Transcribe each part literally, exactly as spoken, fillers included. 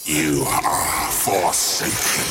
You are forsaken.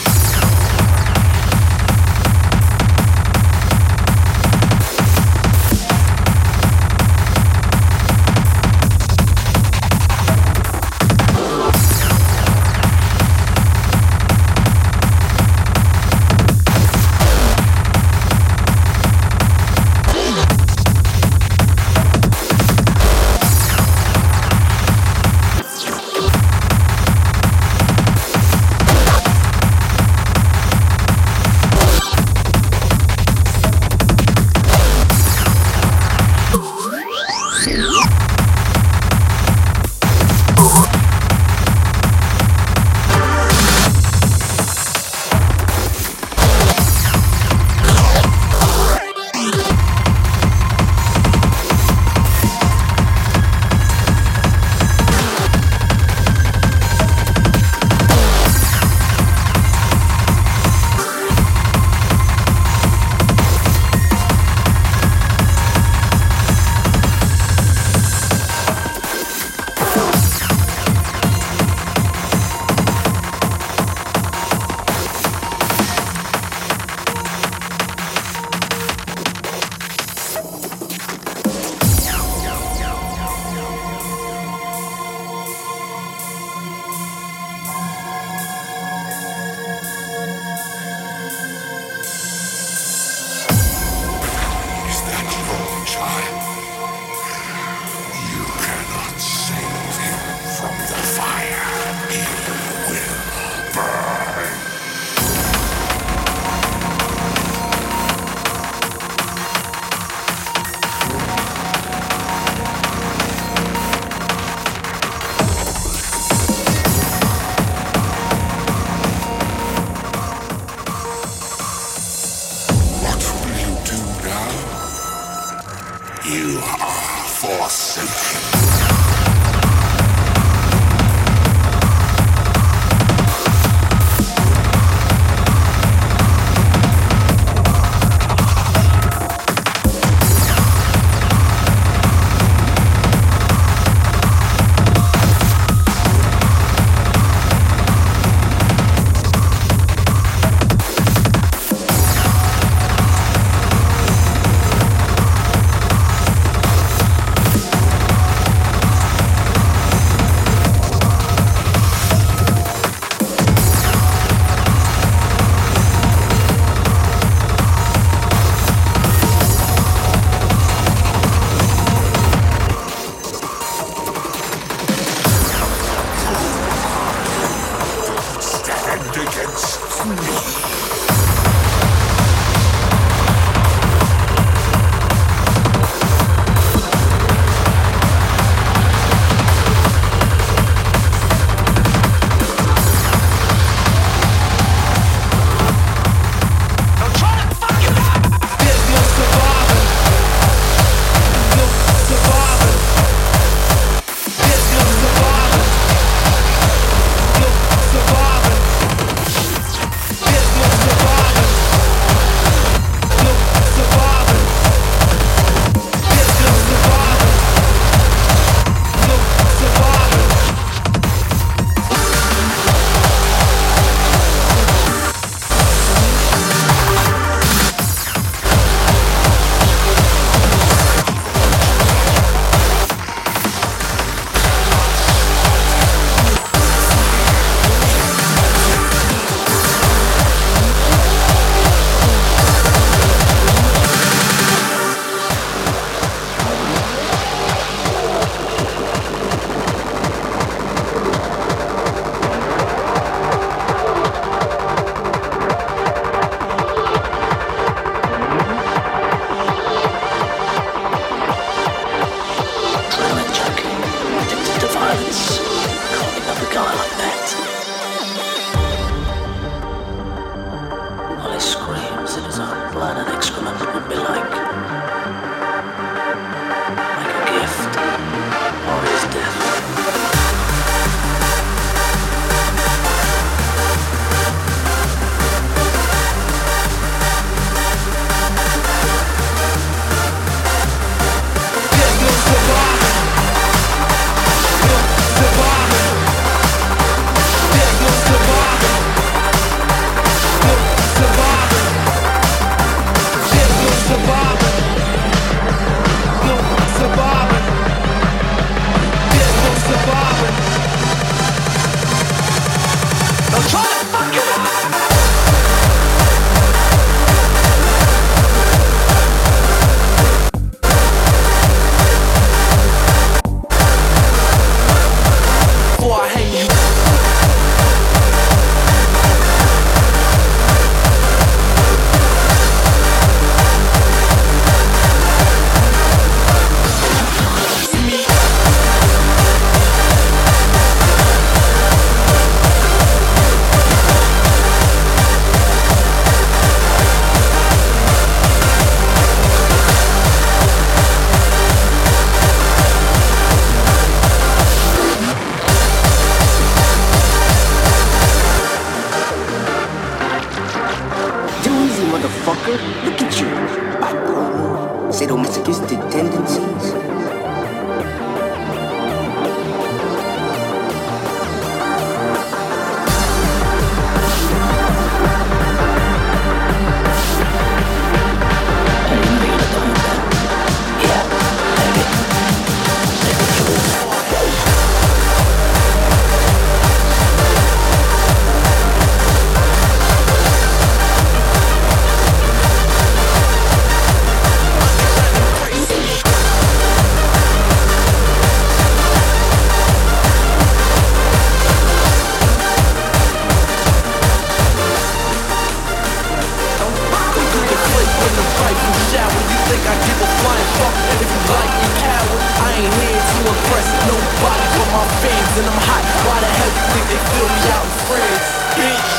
impress nobody but my fans, and I'm hot. Why the hell you think they feel me out in France, bitch?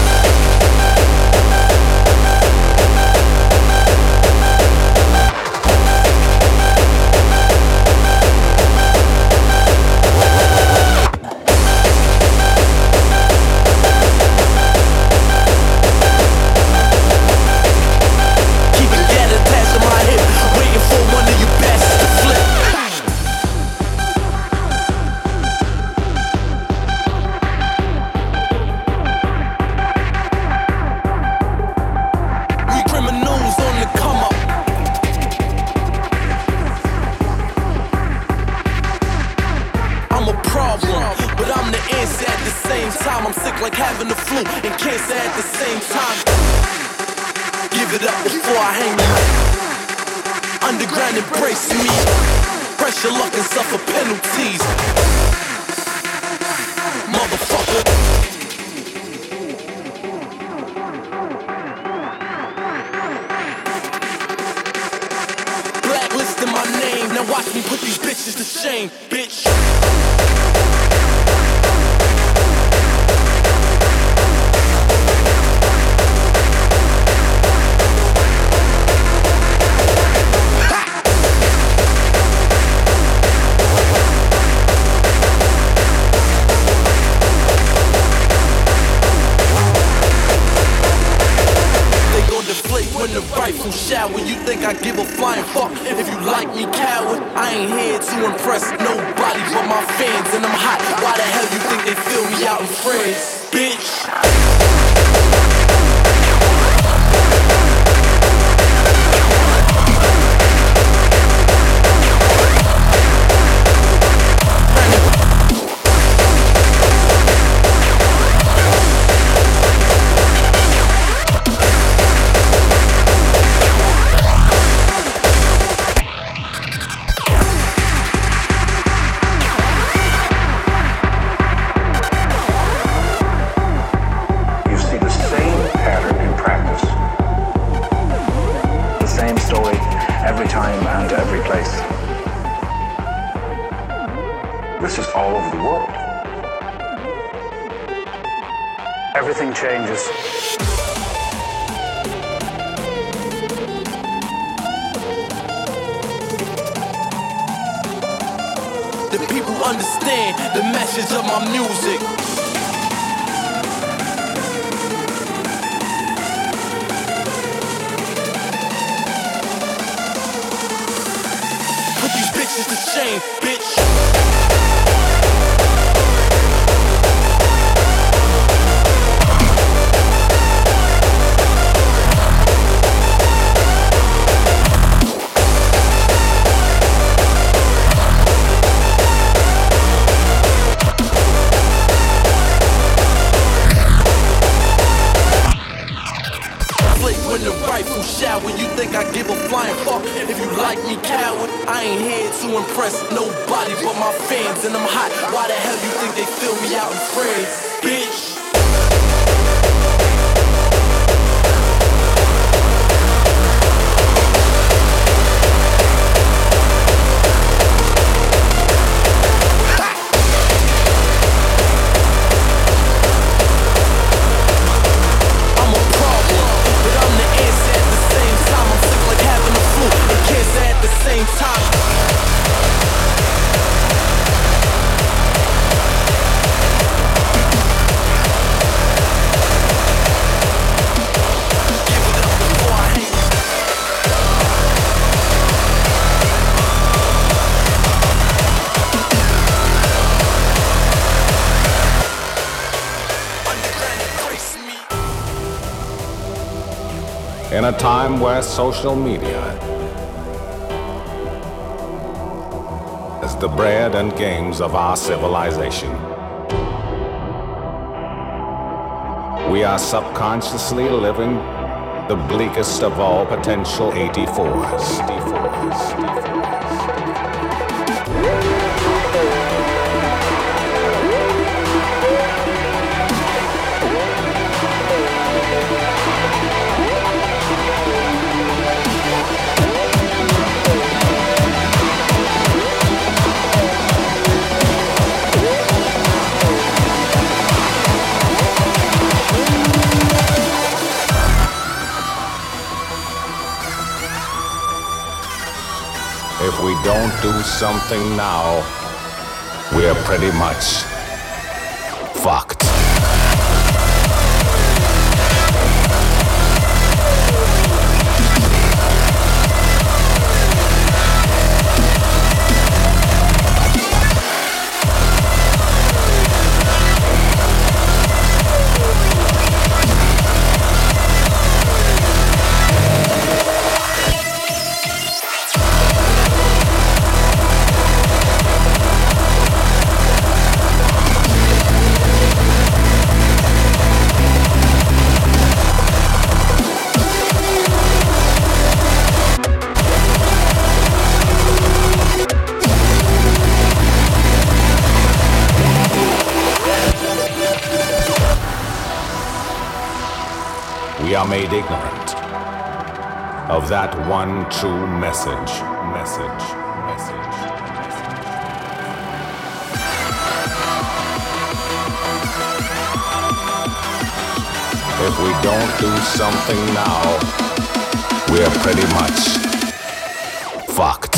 Like having the flu and cancer at the same time. Give it up before I hang you. Underground embrace me. Pressure, luck, and suffer penalties. Motherfucker. Blacklisting my name. Now watch me put these bitches to shame, bitch. When the rifle shower, you think I give a flying fuck if you like me, coward? I ain't here to impress nobody but my fans, and I'm hot. Why the hell you think they feel me out in France, bitch? Every time and every place. This is all over the world. Everything changes. The people understand the message of my music. Bitches to shame, bitch. When the rifle shower, you think I give a flying fuck if you like me, coward? I ain't here to impress nobody but my fans, and I'm hot. Why the hell you think they feel me out in France, bitch? Same time. In a time where social media is the bread and games of our civilization, we are subconsciously living the bleakest of all potential eighty-fours. don't do something now, we're pretty much fucked. We are made ignorant of that one true message, message, message. If we don't do something now, we're pretty much fucked.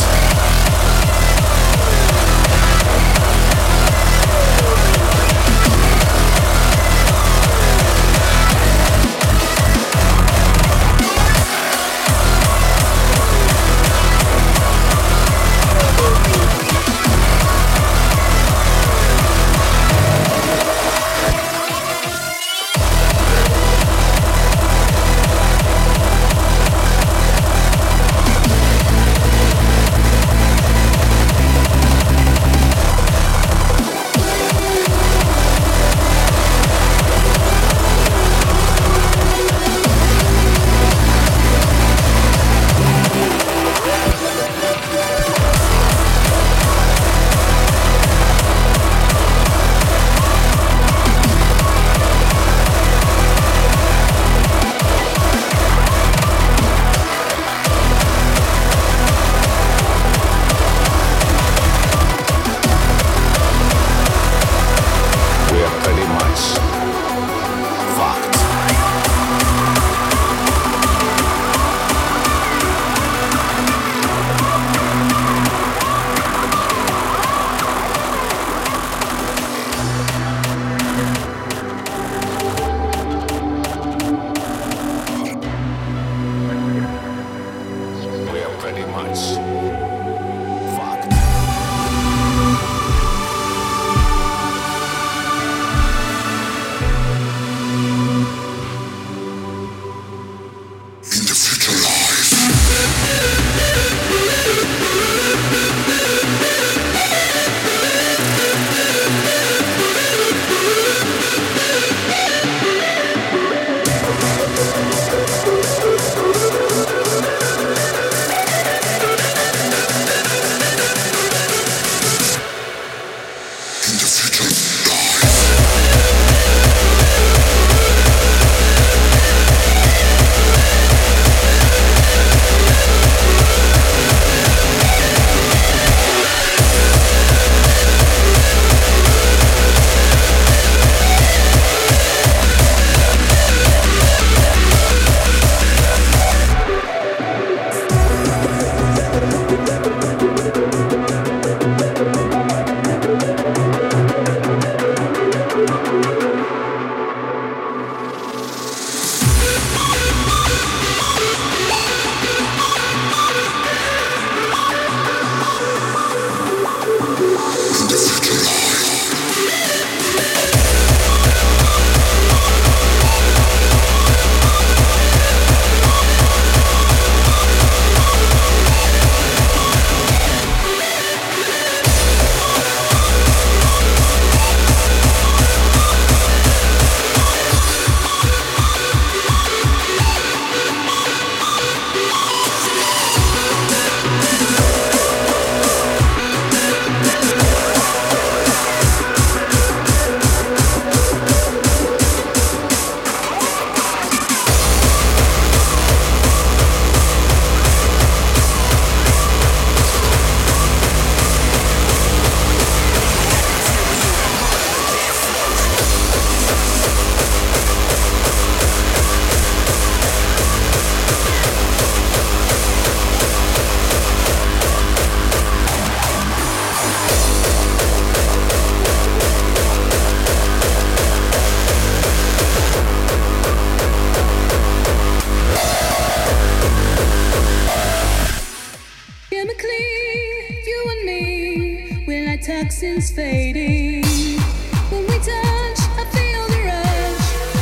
toxins fading. When we touch, I feel the rush.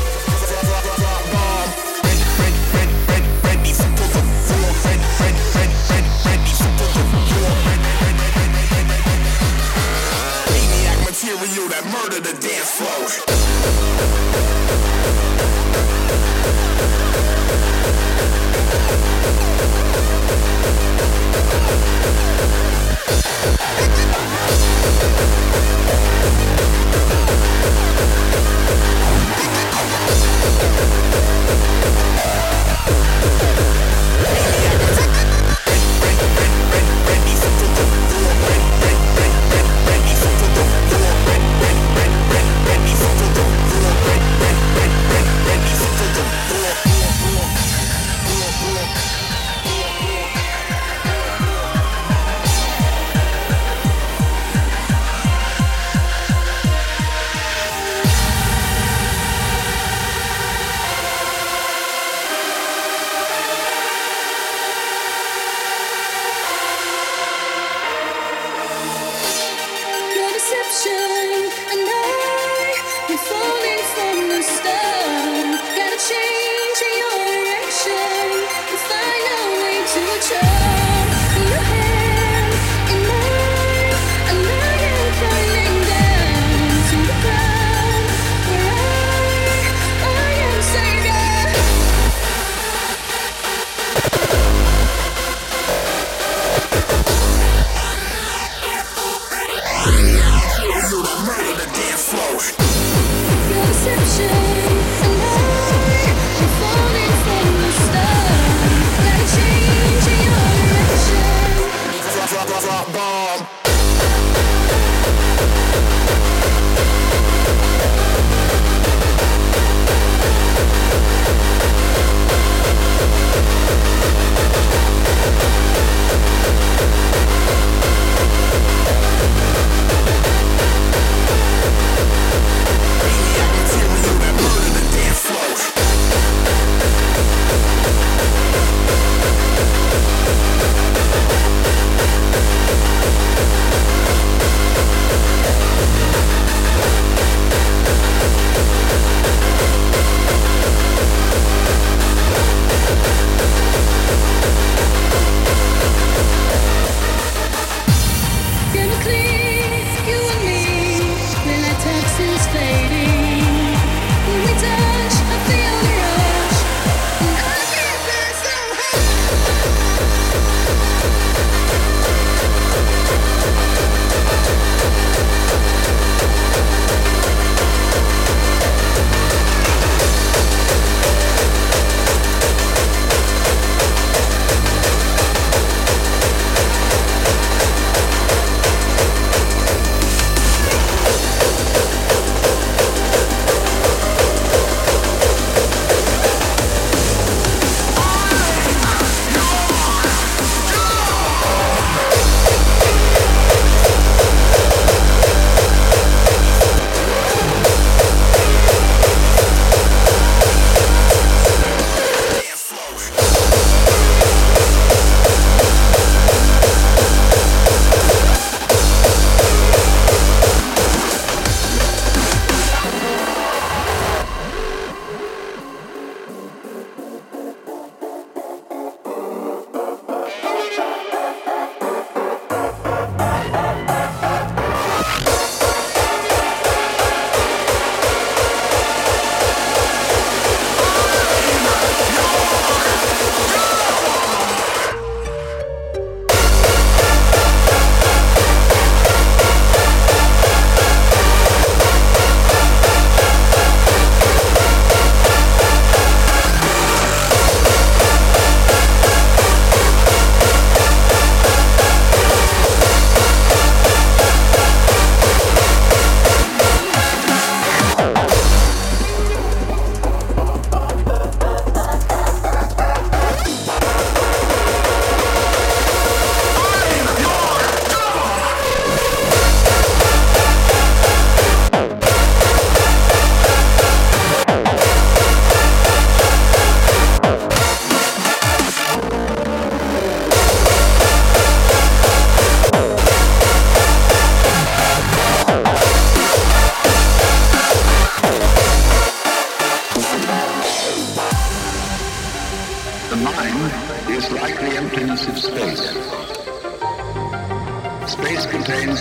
Maniac material that murder the dance floor.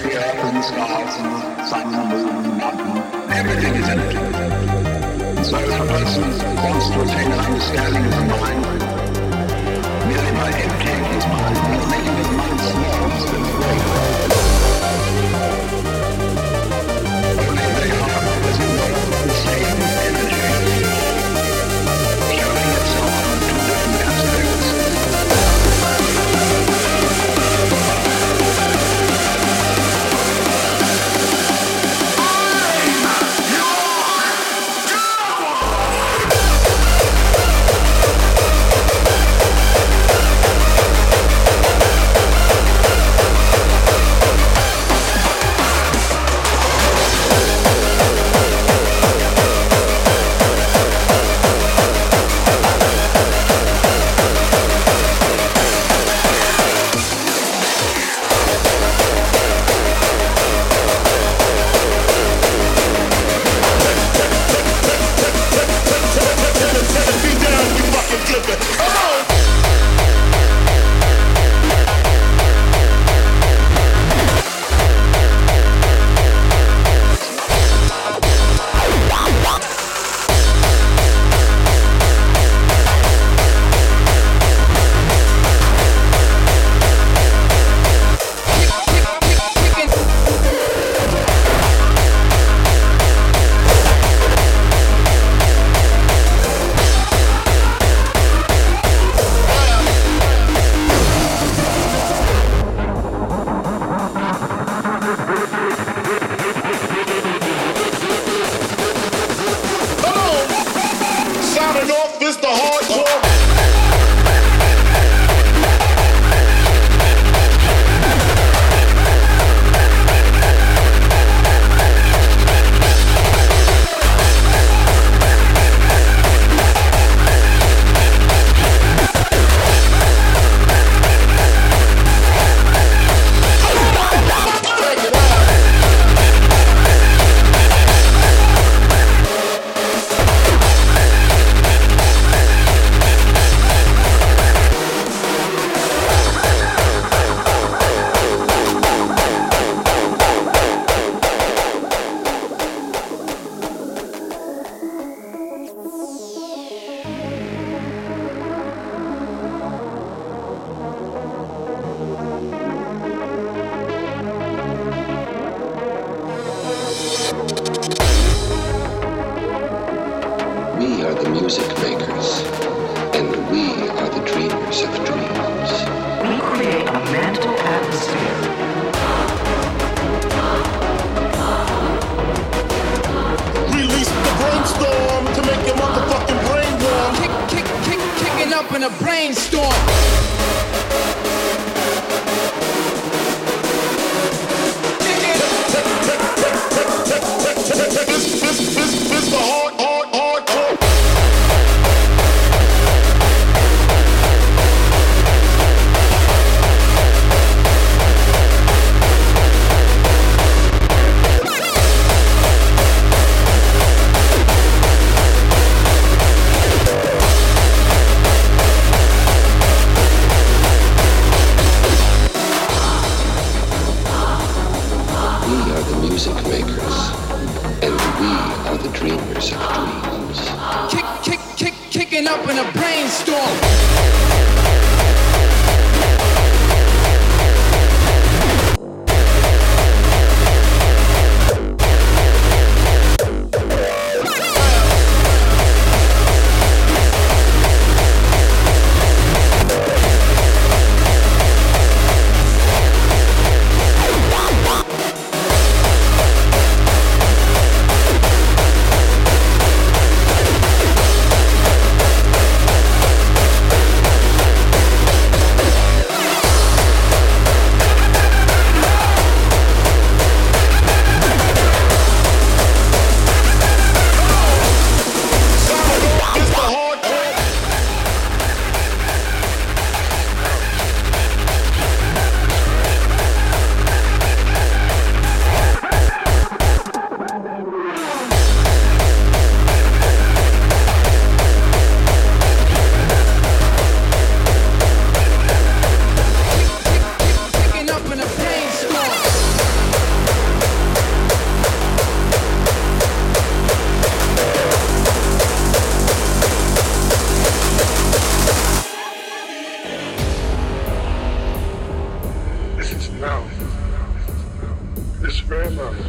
the earth and the stars and the sun, the moon, the mountain. Everything is energy. And so if a person wants to attain an understanding of the mind, merely by emptying his mind, by making his mind small instead of great, only they are as it were the same energy, showing itself on two different aspects.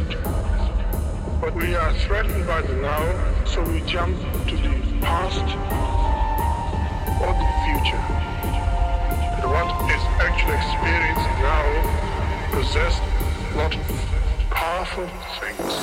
But we are threatened by the now, so we jump to the past or the future. And what is actually experienced now possessed a lot of powerful things.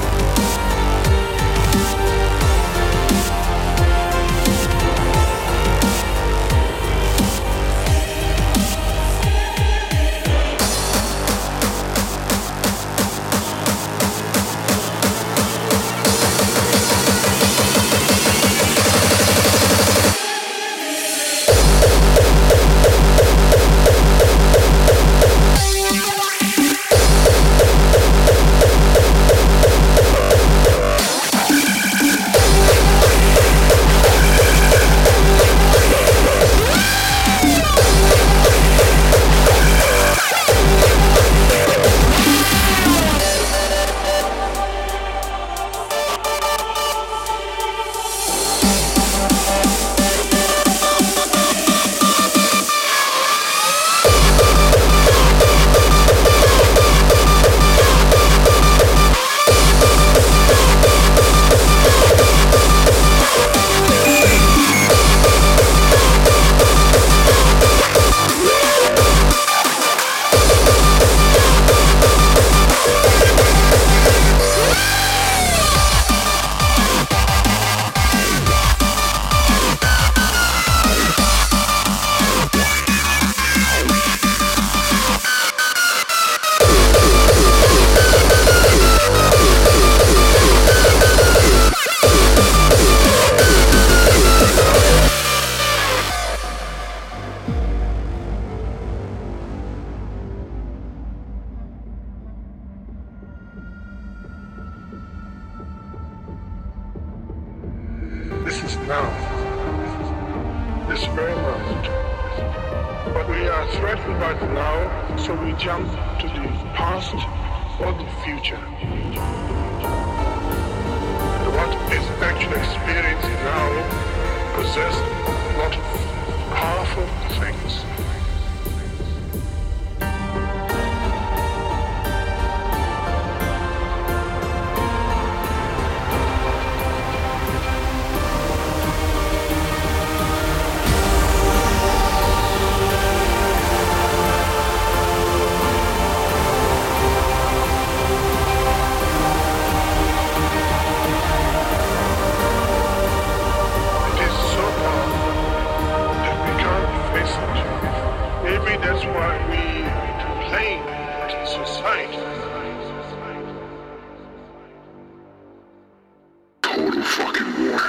This is now, this very moment. But we are threatened by the now, so we jump to the past or the future. And what is actually experienced now possessed a lot of powerful things. That's why we complain to society. Total fucking war.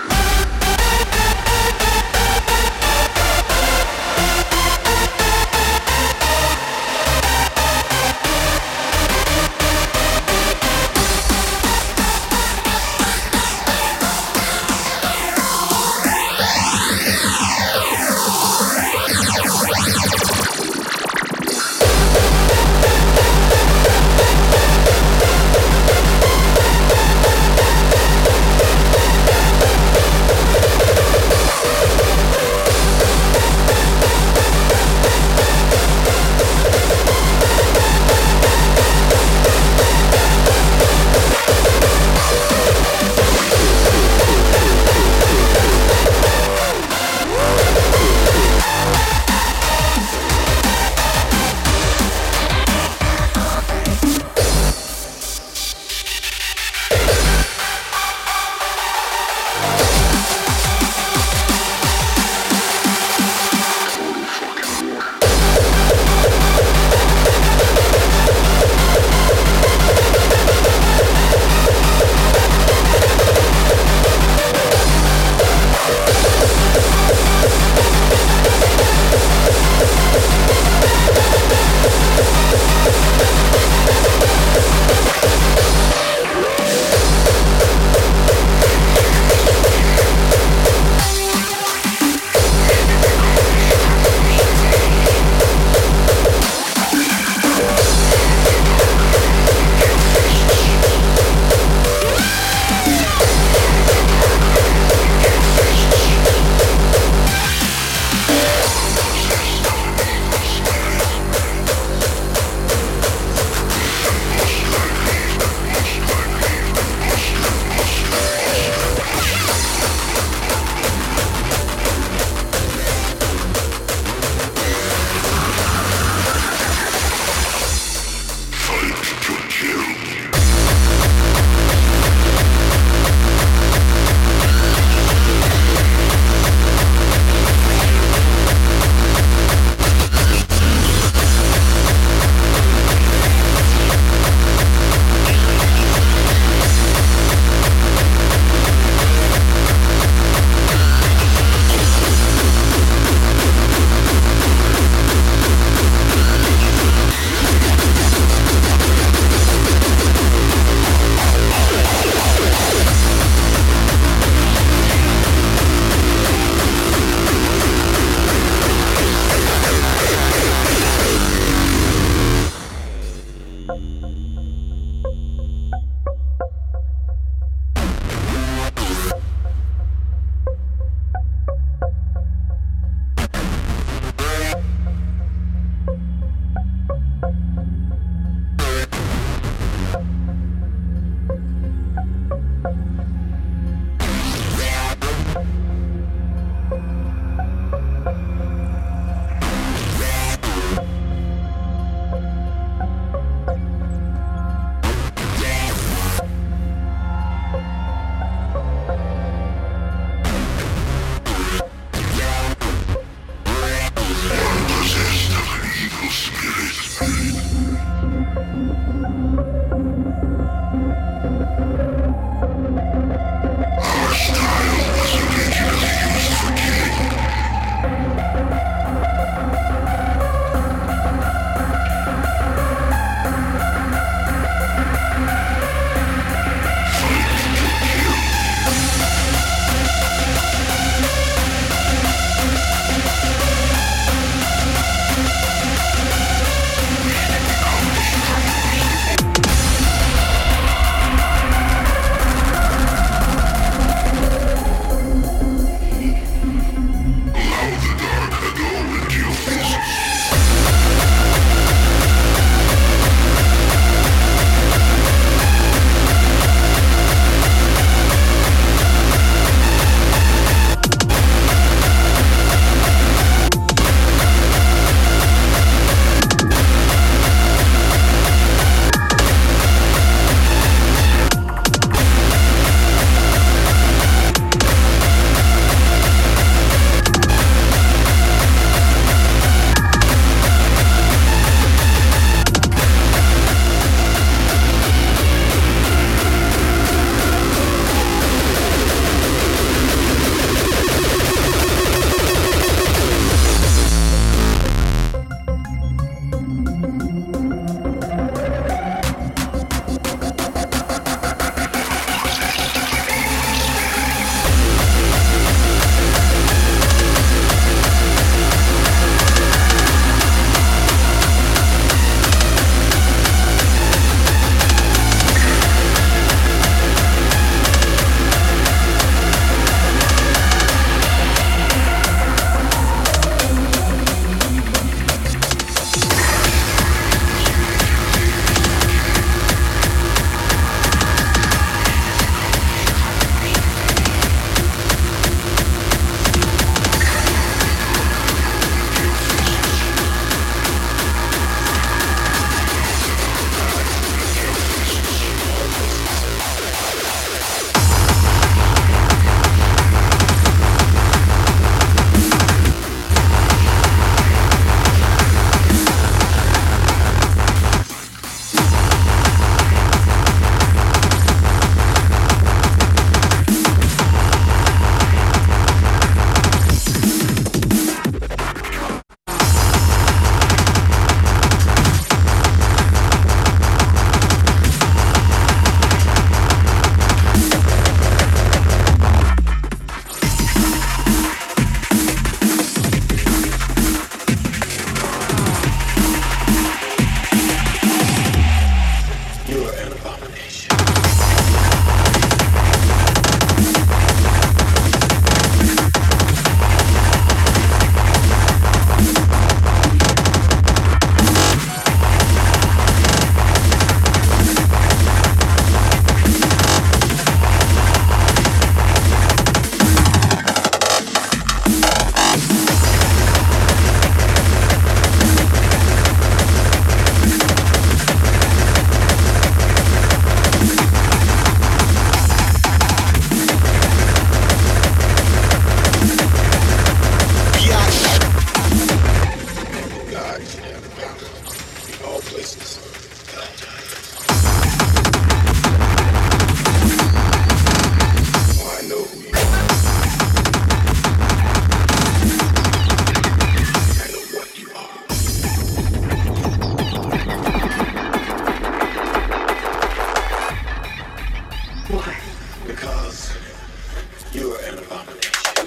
Why? Because you are an abomination.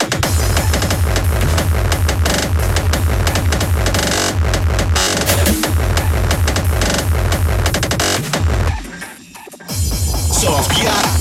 Soft, yeah.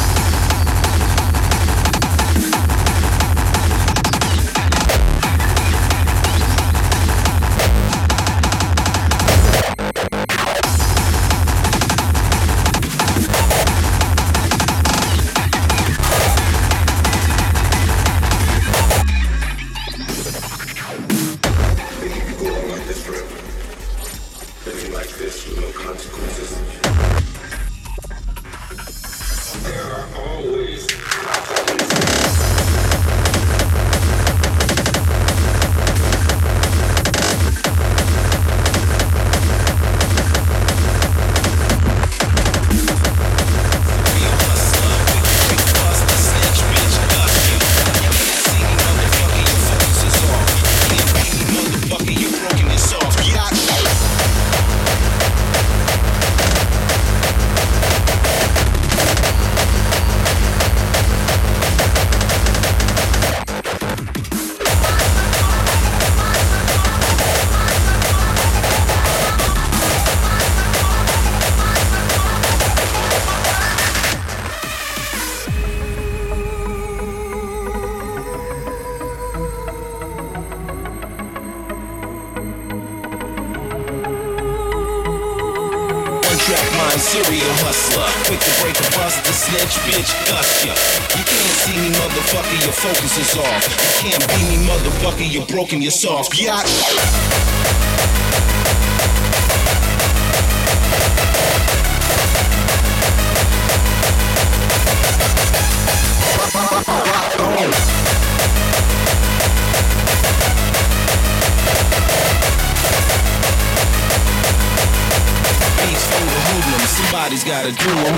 Serial hustler, quick to break a bust, the snitch, bitch, gotcha. You can't see me, motherfucker, your focus is off. You can't be me, motherfucker, you're broken, you're soft, yeah. Somebody's gotta do them.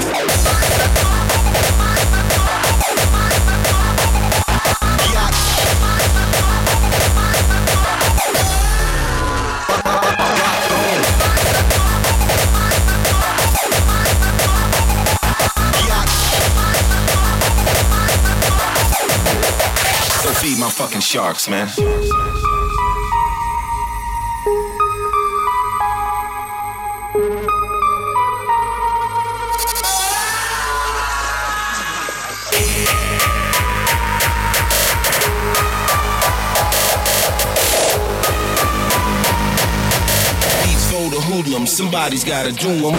Go feed my fucking sharks, man. Somebody's gotta do them.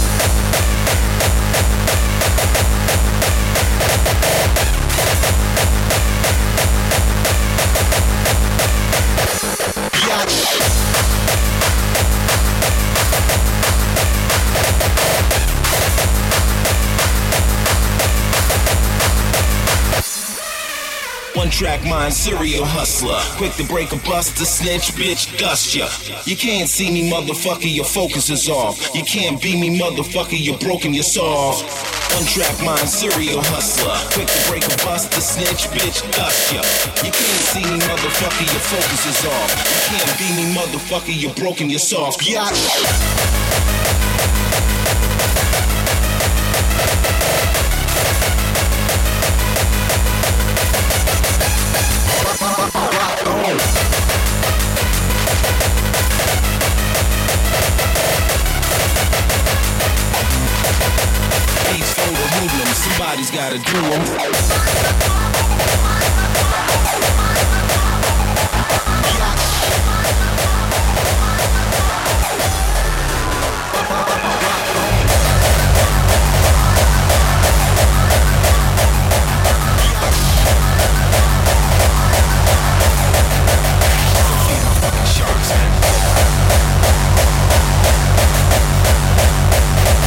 One track mind, serial hustler, quick to break a bust, a snitch, bitch, dust ya. You can't see me, motherfucker, your focus is off. You can't be me, motherfucker, you're broken, you're soft. One track mind, serial hustler, quick to break a bust, a snitch, bitch, dust ya. You can't see me, motherfucker, your focus is off. You can't be me, motherfucker, you're broken, you're soft, yeah. Somebody's gotta do them.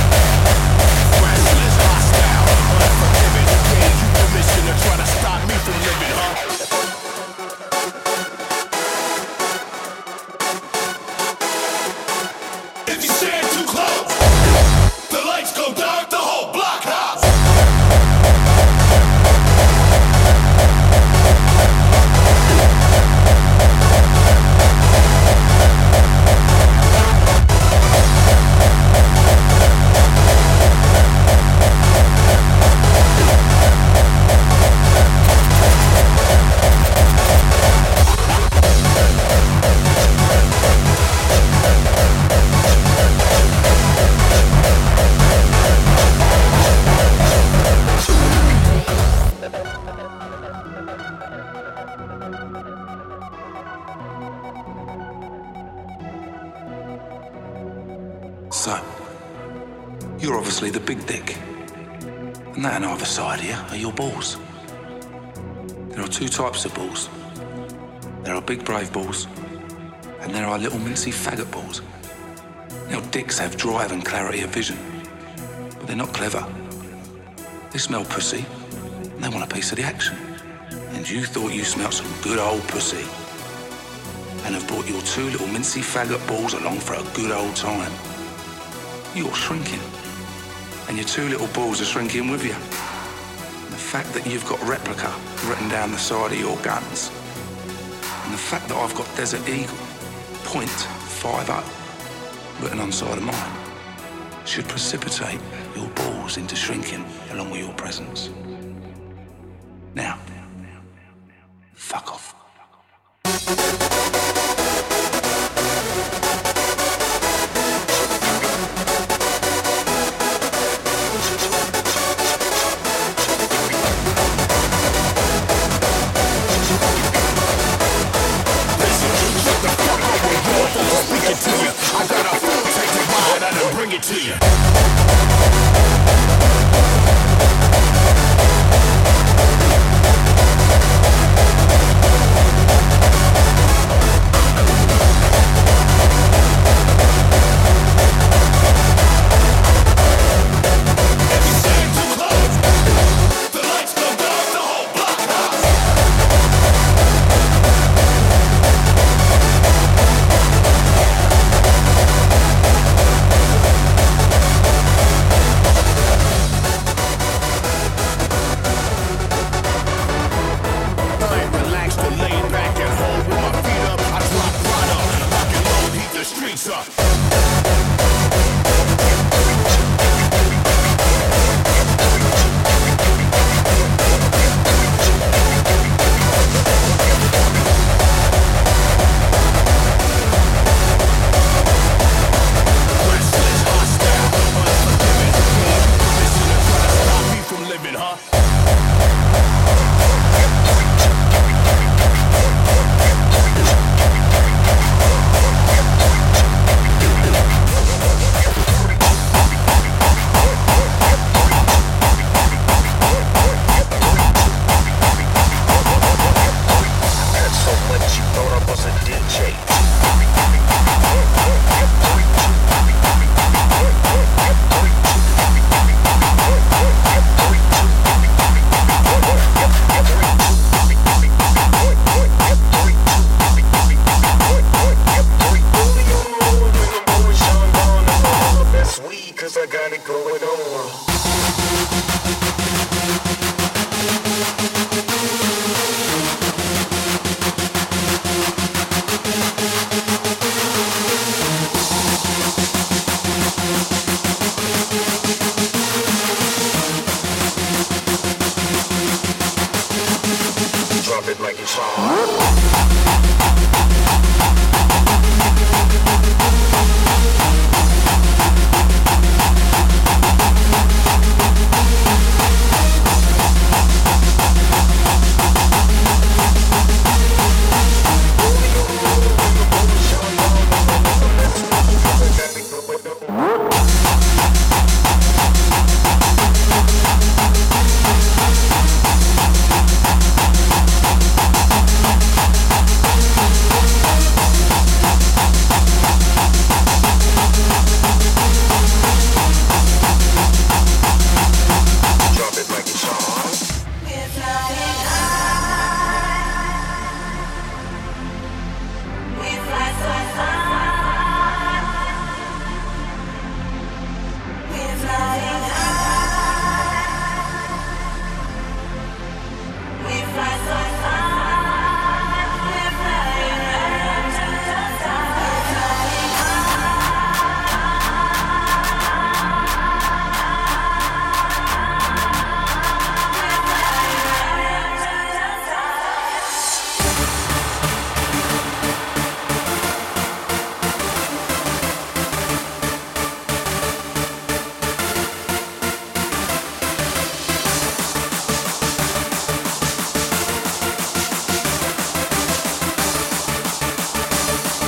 Try to stop me from obviously the big dick. And that on either side here are your balls. There are two types of balls. There are big brave balls, and there are little mincy faggot balls. Now dicks have drive and clarity of vision, but they're not clever. They smell pussy, and they want a piece of the action. And you thought you smelt some good old pussy, and have brought your two little mincy faggot balls along for a good old time. You're shrinking, and your two little balls are shrinking with you. And the fact that you've got replica written down the side of your guns, and the fact that I've got Desert Eagle point five oh written on the side of mine should precipitate your balls into shrinking along with your presence. Now, fuck off. I got a full taste of mine and I'll bring it to you.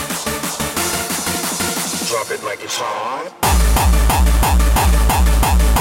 Drop it like it's hot.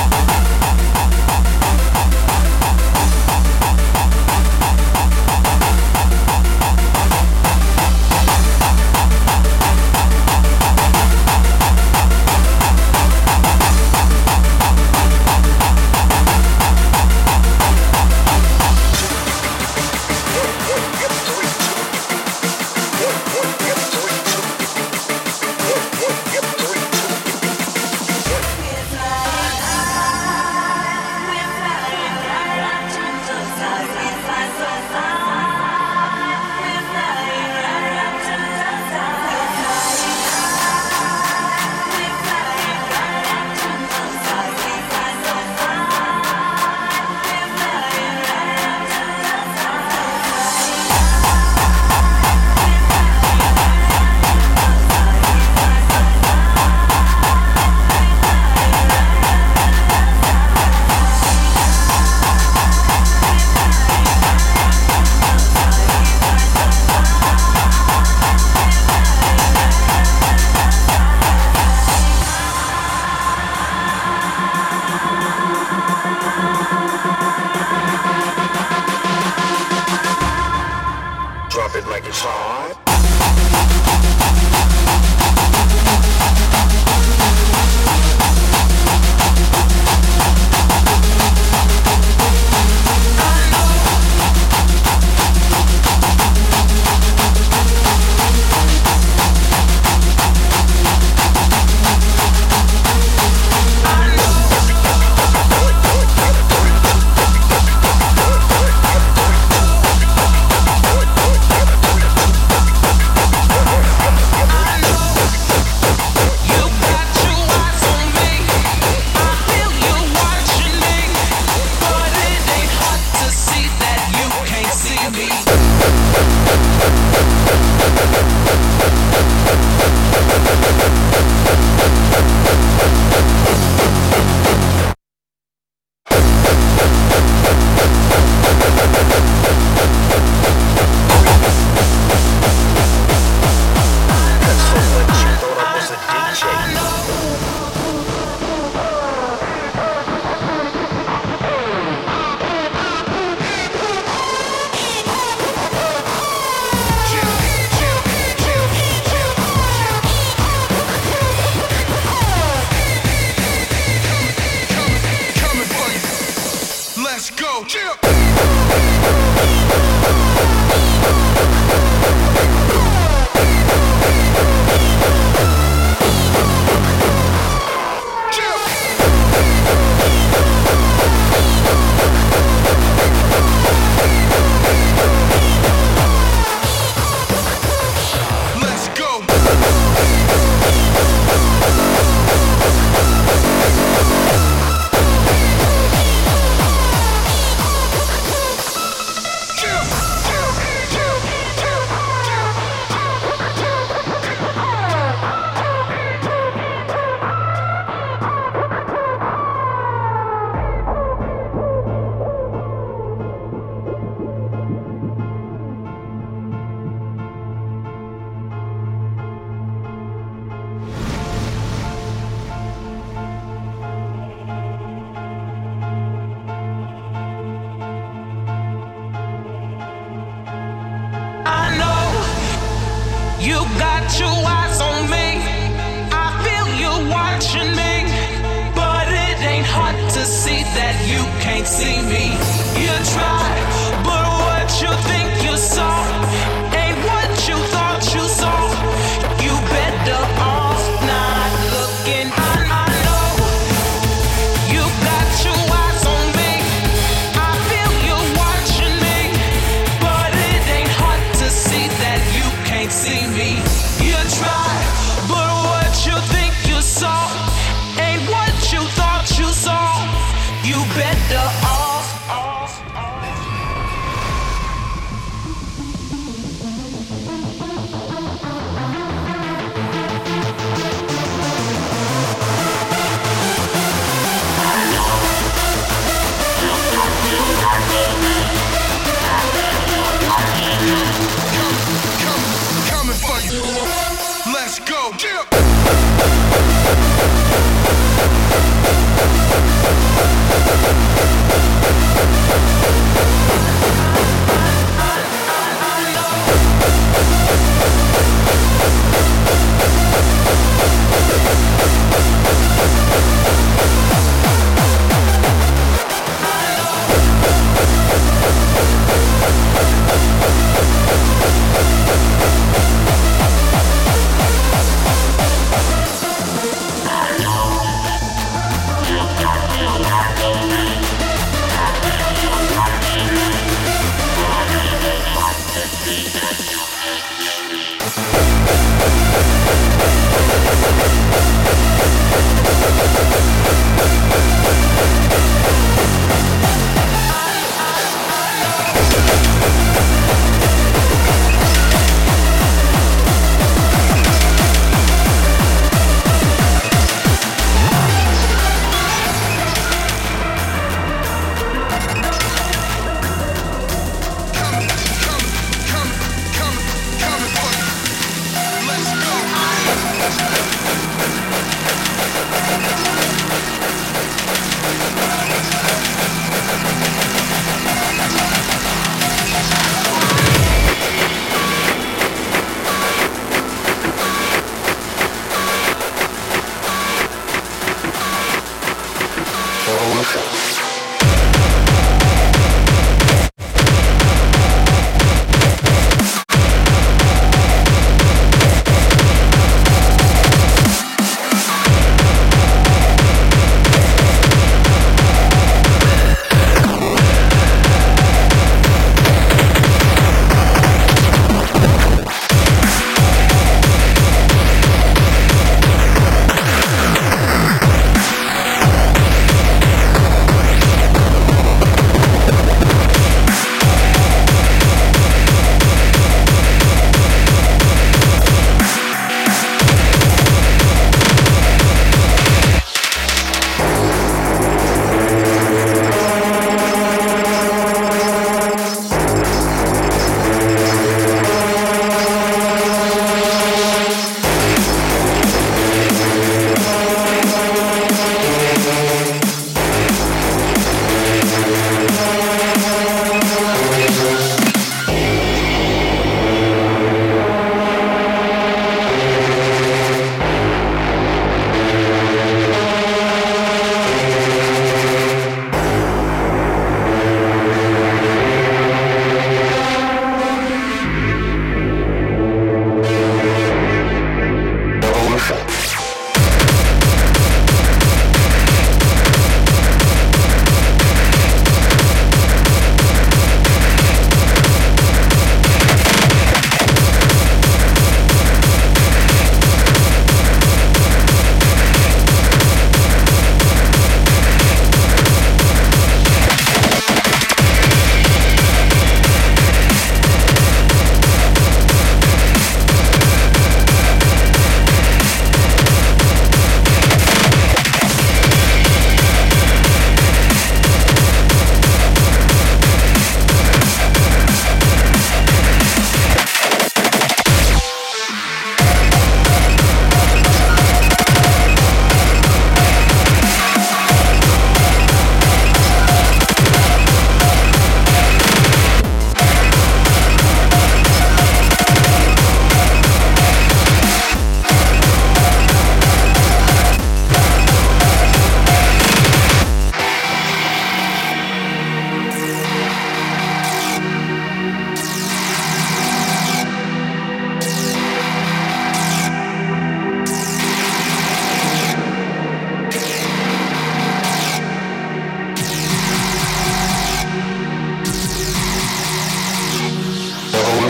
You got your eyes on me. I feel you watching me. But it ain't hard to see that you can't see me. You try, but what you think you saw ain't what you thought you saw. You better off not looking. I, I know you got your eyes on me. I feel you watching me. But it ain't hard to see that you can't see me. You try, but what you think you saw ain't what you thought you saw. You better off, off, off. Coming for you. Let's go.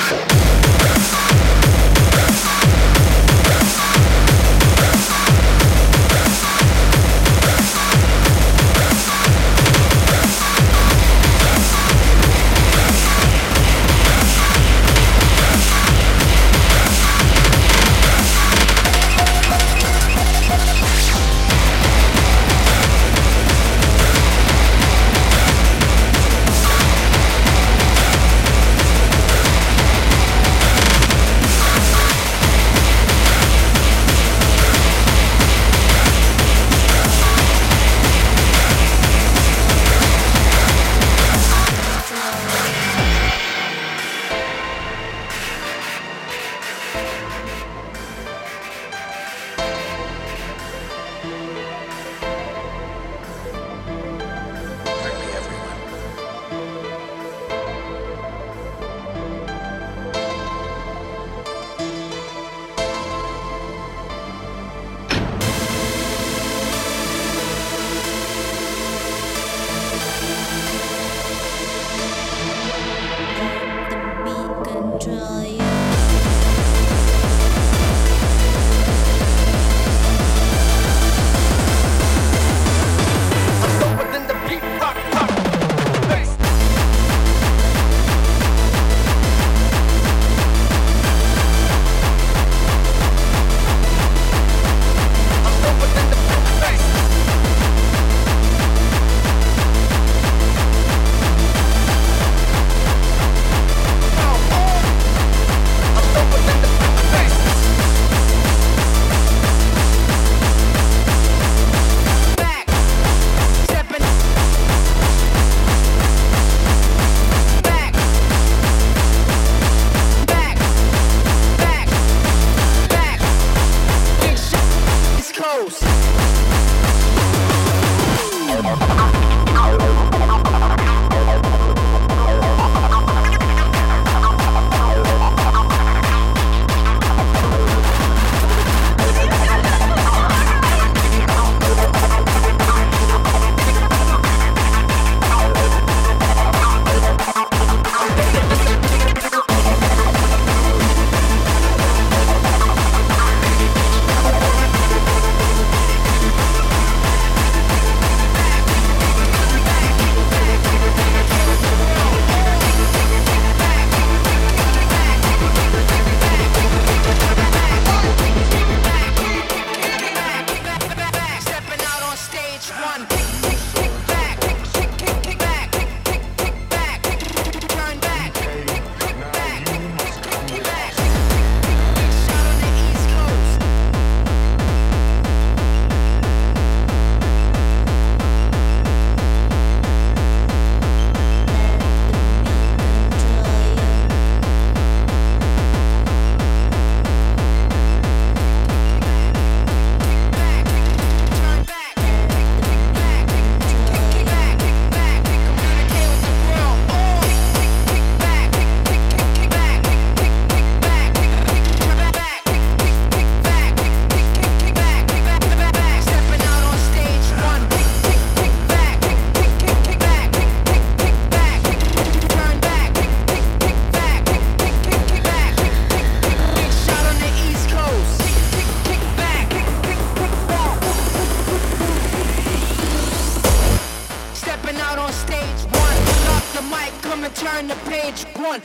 turn to page one.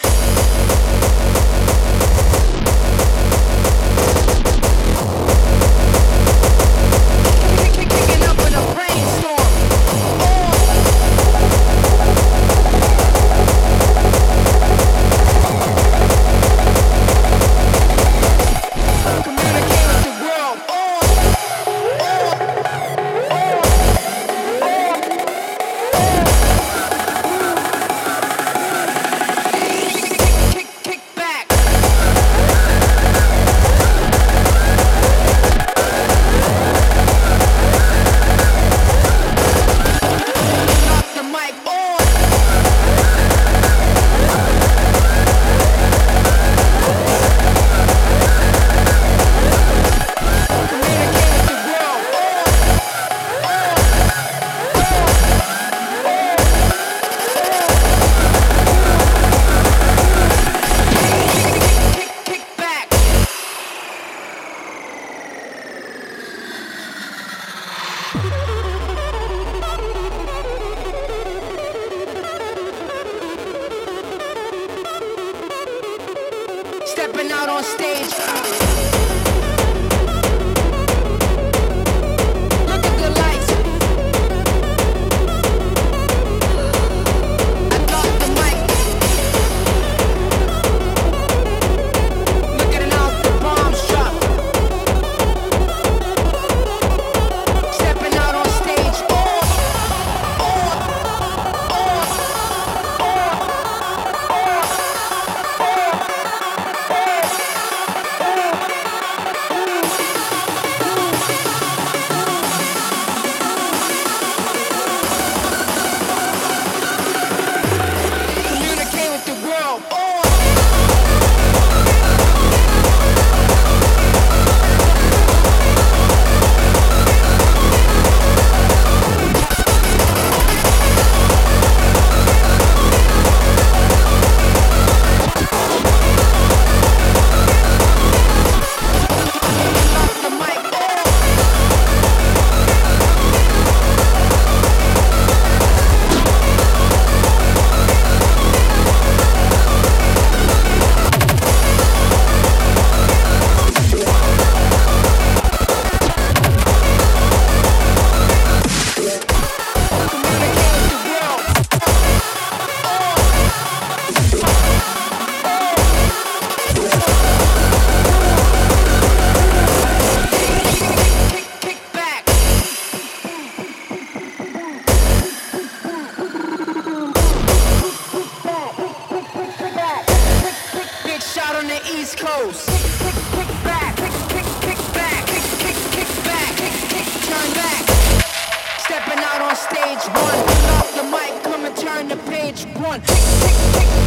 Kicking up in a brainstorm. Stepping out on stage. Look at the lights. I got the mic. Look at it now, the bombs drop. Stepping out on stage. Oh, oh, oh, oh, communicate with the world. Oh. The mic. Oh. Communicate with the world. Kick, kick back. Big shot on the East Coast. Kick, kick back. Kick, kick, kick back. Kick, kick, kick back. Kick, kick, turn back. Stepping out on stage one. Off the mic, come and turn the page one. Kick, kick, kick